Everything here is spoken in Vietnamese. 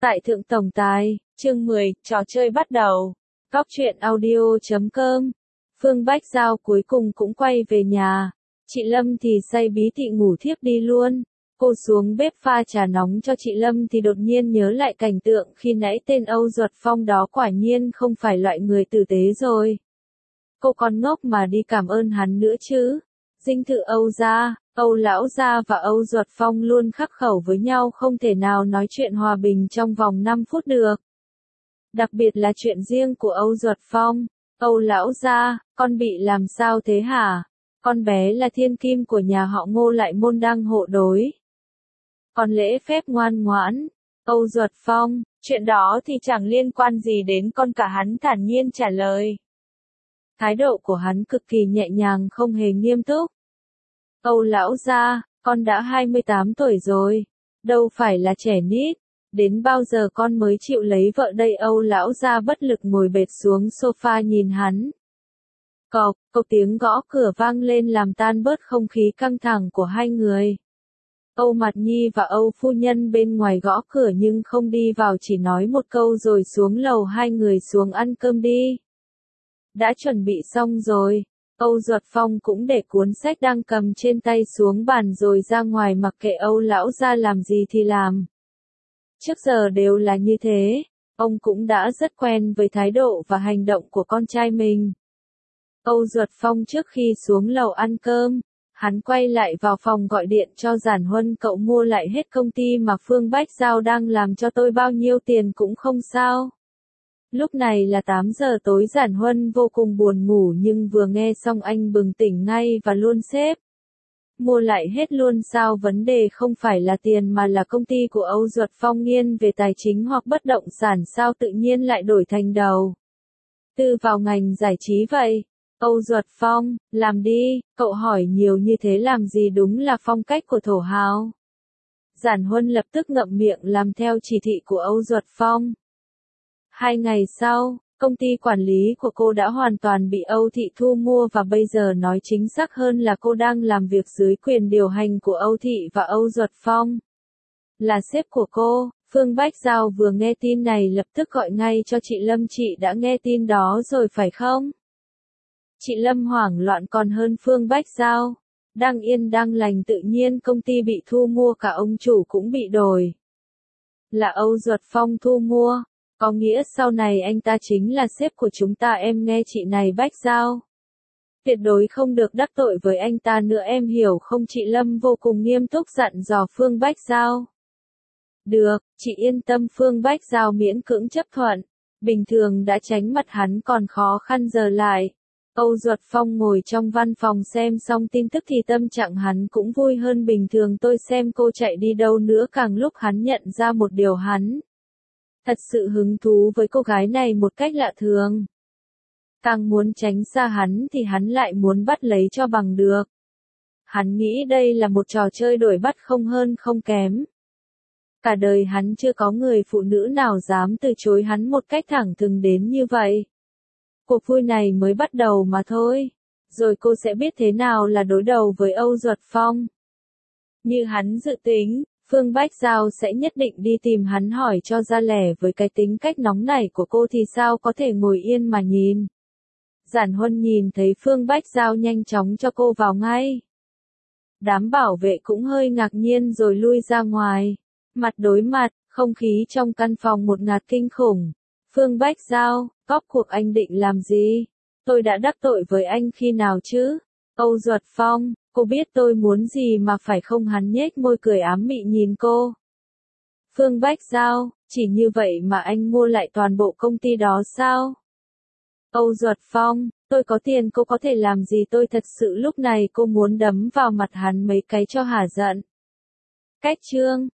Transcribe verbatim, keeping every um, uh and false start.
Tại Thượng Tổng Tài, chương mười, trò chơi bắt đầu. Góc truyện audio chấm com. Phương Bách Giao cuối cùng cũng quay về nhà. Chị Lâm thì say bí tị ngủ thiếp đi luôn. Cô xuống bếp pha trà nóng cho chị Lâm thì đột nhiên nhớ lại cảnh tượng khi nãy tên Âu Duật Phong đó quả nhiên không phải loại người tử tế rồi. Cô còn ngốc mà đi cảm ơn hắn nữa chứ. Dinh thự Âu gia, Âu lão gia và Âu Duật Phong luôn khắc khẩu với nhau, không thể nào nói chuyện hòa bình trong vòng năm phút được. Đặc biệt là chuyện riêng của Âu Duật Phong. Âu lão gia, con bị làm sao thế hả? Con bé là thiên kim của nhà họ Ngô lại môn đăng hộ đối. Con lễ phép ngoan ngoãn. Âu Duật Phong, chuyện đó thì chẳng liên quan gì đến con cả, hắn thản nhiên trả lời. Thái độ của hắn cực kỳ nhẹ nhàng, không hề nghiêm túc. Âu lão gia, con đã hai mươi tám tuổi rồi, đâu phải là trẻ nít, đến bao giờ con mới chịu lấy vợ đây? Âu lão gia bất lực ngồi bệt xuống sofa nhìn hắn. Cộc, cộc tiếng gõ cửa vang lên làm tan bớt không khí căng thẳng của hai người. Âu Mạt Nhi và Âu phu nhân bên ngoài gõ cửa nhưng không đi vào, chỉ nói một câu rồi xuống lầu. Hai người xuống ăn cơm đi. Đã chuẩn bị xong rồi. Âu Duật Phong cũng để cuốn sách đang cầm trên tay xuống bàn rồi ra ngoài, mặc kệ Âu lão gia làm gì thì làm. Trước giờ đều là như thế, ông cũng đã rất quen với thái độ và hành động của con trai mình. Âu Duật Phong trước khi xuống lầu ăn cơm, hắn quay lại vào phòng gọi điện cho Giản Huân. Cậu mua lại hết công ty mà Phương Bách Giao đang làm cho tôi, bao nhiêu tiền cũng không sao. Lúc này là tám giờ tối, Giản Huân vô cùng buồn ngủ nhưng vừa nghe xong anh bừng tỉnh ngay và luôn sếp. Mua lại hết luôn sao? Vấn đề không phải là tiền mà là công ty của Âu Duật Phong nghiêng về tài chính hoặc bất động sản, sao tự nhiên lại đổi thành đầu tư vào ngành giải trí vậy? Âu Duật Phong, làm đi, cậu hỏi nhiều như thế làm gì, đúng là phong cách của thổ hào. Giản Huân lập tức ngậm miệng làm theo chỉ thị của Âu Duật Phong. Hai ngày sau, công ty quản lý của cô đã hoàn toàn bị Âu Thị thu mua, và bây giờ nói chính xác hơn là cô đang làm việc dưới quyền điều hành của Âu Thị và Âu Duật Phong. Là sếp của cô. Phương Bách Giao vừa nghe tin này lập tức gọi ngay cho chị Lâm. Chị đã nghe tin đó rồi phải không? Chị Lâm hoảng loạn còn hơn Phương Bách Giao. Đang yên đang lành tự nhiên công ty bị thu mua, cả ông chủ cũng bị đổi. Là Âu Duật Phong thu mua. Có nghĩa sau này anh ta chính là sếp của chúng ta. Em nghe chị này Bách Giao, tuyệt đối không được đắc tội với anh ta nữa, em hiểu không? Chị Lâm vô cùng nghiêm túc dặn dò Phương Bách Giao. Được, chị yên tâm. Phương Bách Giao miễn cưỡng chấp thuận. Bình thường đã tránh mặt hắn còn khó khăn giờ lại. Âu Duật Phong ngồi trong văn phòng xem xong tin tức thì tâm trạng hắn cũng vui hơn bình thường. Tôi xem cô chạy đi đâu nữa. Càng lúc hắn nhận ra một điều, hắn thật sự hứng thú với cô gái này một cách lạ thường. Càng muốn tránh xa hắn thì hắn lại muốn bắt lấy cho bằng được. Hắn nghĩ đây là một trò chơi đuổi bắt không hơn không kém. Cả đời hắn chưa có người phụ nữ nào dám từ chối hắn một cách thẳng thừng đến như vậy. Cuộc vui này mới bắt đầu mà thôi. Rồi cô sẽ biết thế nào là đối đầu với Âu Duật Phong. Như hắn dự tính, Phương Bách Giao sẽ nhất định đi tìm hắn hỏi cho ra lẻ. Với cái tính cách nóng nảy của cô thì sao có thể ngồi yên mà nhìn. Giản Huân nhìn thấy Phương Bách Giao nhanh chóng cho cô vào ngay. Đám bảo vệ cũng hơi ngạc nhiên rồi lui ra ngoài. Mặt đối mặt, không khí trong căn phòng một ngạt kinh khủng. Phương Bách Giao, cóc cuộc anh định làm gì? Tôi đã đắc tội với anh khi nào chứ? Âu Duật Phong, cô biết tôi muốn gì mà phải không? Hắn nhếch môi cười ám mị nhìn cô. Phương Bách Giao, chỉ như vậy mà anh mua lại toàn bộ công ty đó sao? Âu Duật Phong, tôi có tiền cô có thể làm gì tôi? Thật sự lúc này cô muốn đấm vào mặt hắn mấy cái cho hả giận. Cách chương